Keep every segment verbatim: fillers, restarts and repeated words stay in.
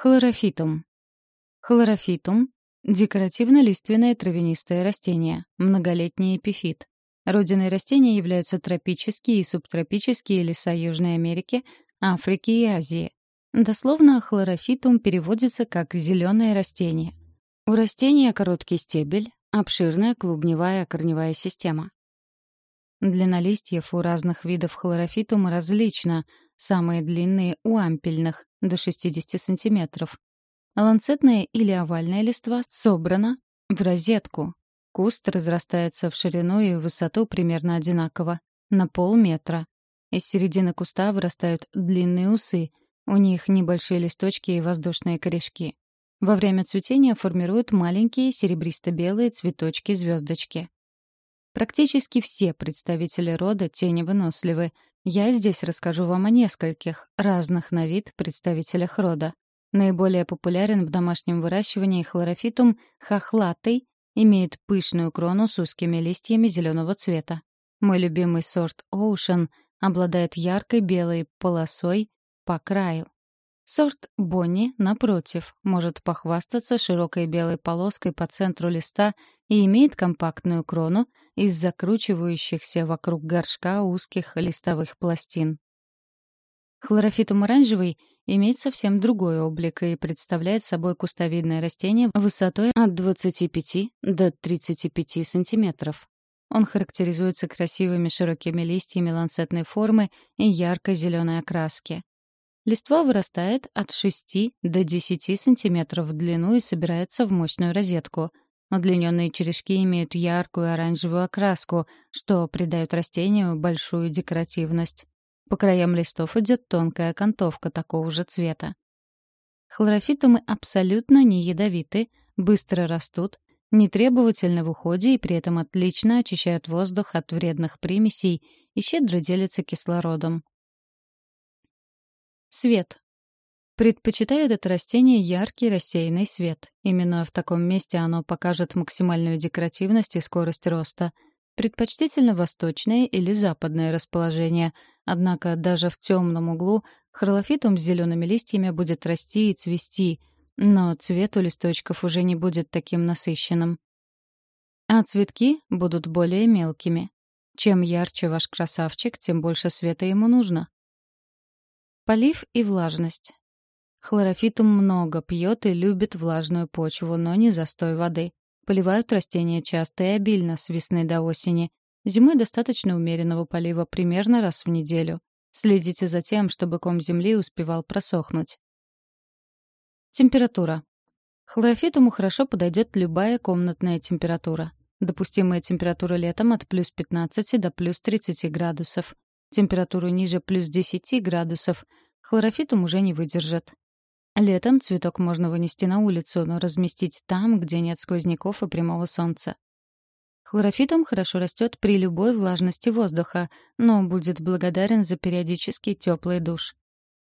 Хлорофитум. Хлорофитум — декоративно-лиственное травянистое растение, многолетний эпифит. Родиной растения являются тропические и субтропические леса Южной Америки, Африки и Азии. Дословно хлорофитум переводится как «зеленое растение». У растения короткий стебель, обширная клубневая корневая система. Длина листьев у разных видов хлорофитума различна. Самые длинные у ампельных — до шестидесяти сантиметров. Ланцетная или овальная листва собрана в розетку. Куст разрастается в ширину и в высоту примерно одинаково, на полметра. Из середины куста вырастают длинные усы, у них небольшие листочки и воздушные корешки. Во время цветения формируют маленькие серебристо-белые цветочки-звездочки. Практически все представители рода теневыносливы. Я здесь расскажу вам о нескольких разных на вид представителях рода. Наиболее популярен в домашнем выращивании хлорофитум хохлатый, имеет пышную крону с узкими листьями зеленого цвета. Мой любимый сорт Ocean обладает яркой белой полосой по краю. Сорт Бонни, напротив, может похвастаться широкой белой полоской по центру листа и имеет компактную крону из закручивающихся вокруг горшка узких листовых пластин. Хлорофитум оранжевый имеет совсем другой облик и представляет собой кустовидное растение высотой от двадцати пяти до тридцати пяти сантиметров. Он характеризуется красивыми широкими листьями ланцетной формы и яркой зеленой окраски. Листва вырастает от шести до десяти сантиметров в длину и собирается в мощную розетку. Удлиненные черешки имеют яркую оранжевую окраску, что придает растению большую декоративность. По краям листов идет тонкая окантовка такого же цвета. Хлорофитумы абсолютно не ядовиты, быстро растут, нетребовательны в уходе и при этом отлично очищают воздух от вредных примесей и щедро делятся кислородом. Свет. Предпочитает это растение яркий рассеянный свет. Именно в таком месте оно покажет максимальную декоративность и скорость роста. Предпочтительно восточное или западное расположение, однако даже в темном углу хлорофитум с зелеными листьями будет расти и цвести, но цвет у листочков уже не будет таким насыщенным. А цветки будут более мелкими. Чем ярче ваш красавчик, тем больше света ему нужно. Полив и влажность. Хлорофитум много пьет и любит влажную почву, но не застой воды. Поливают растения часто и обильно с весны до осени. Зимой достаточно умеренного полива примерно раз в неделю. Следите за тем, чтобы ком земли успевал просохнуть. Температура. Хлорофитуму хорошо подойдет любая комнатная температура. Допустимая температура летом от плюс пятнадцати до плюс тридцати градусов. Температуру ниже плюс десяти градусов хлорофитум уже не выдержит. Летом цветок можно вынести на улицу, но разместить там, где нет сквозняков и прямого солнца. Хлорофитум хорошо растет при любой влажности воздуха, но будет благодарен за периодический теплый душ.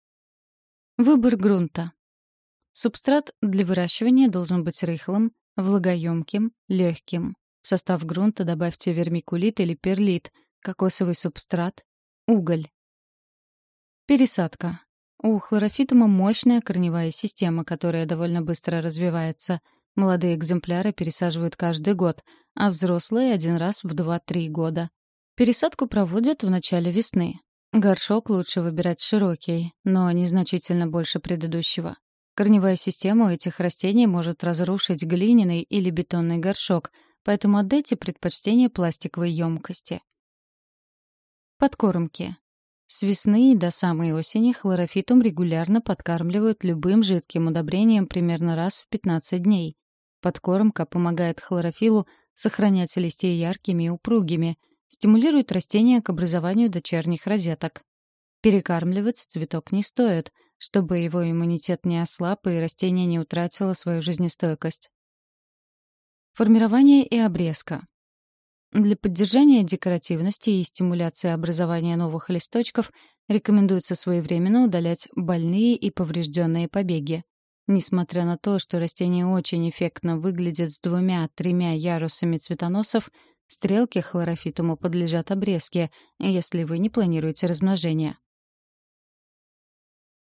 Выбор грунта. Субстрат для выращивания должен быть рыхлым, влагоемким, легким. В состав грунта добавьте вермикулит или перлит, кокосовый субстрат, уголь. Пересадка. У хлорофитума мощная корневая система, которая довольно быстро развивается. Молодые экземпляры пересаживают каждый год, а взрослые — один раз в два-три года. Пересадку проводят в начале весны. Горшок лучше выбирать широкий, но незначительно больше предыдущего. Корневая система у этих растений может разрушить глиняный или бетонный горшок, поэтому отдайте предпочтение пластиковой емкости. Подкормки. С весны до самой осени хлорофитум регулярно подкармливают любым жидким удобрением примерно раз в пятнадцать дней. Подкормка помогает хлорофилу сохранять листья яркими и упругими, стимулирует растения к образованию дочерних розеток. Перекармливать цветок не стоит, чтобы его иммунитет не ослаб и растение не утратило свою жизнестойкость. Формирование и обрезка. Для поддержания декоративности и стимуляции образования новых листочков рекомендуется своевременно удалять больные и поврежденные побеги. Несмотря на то, что растение очень эффектно выглядит с двумя-тремя ярусами цветоносов, стрелки хлорофитума подлежат обрезке, если вы не планируете размножение.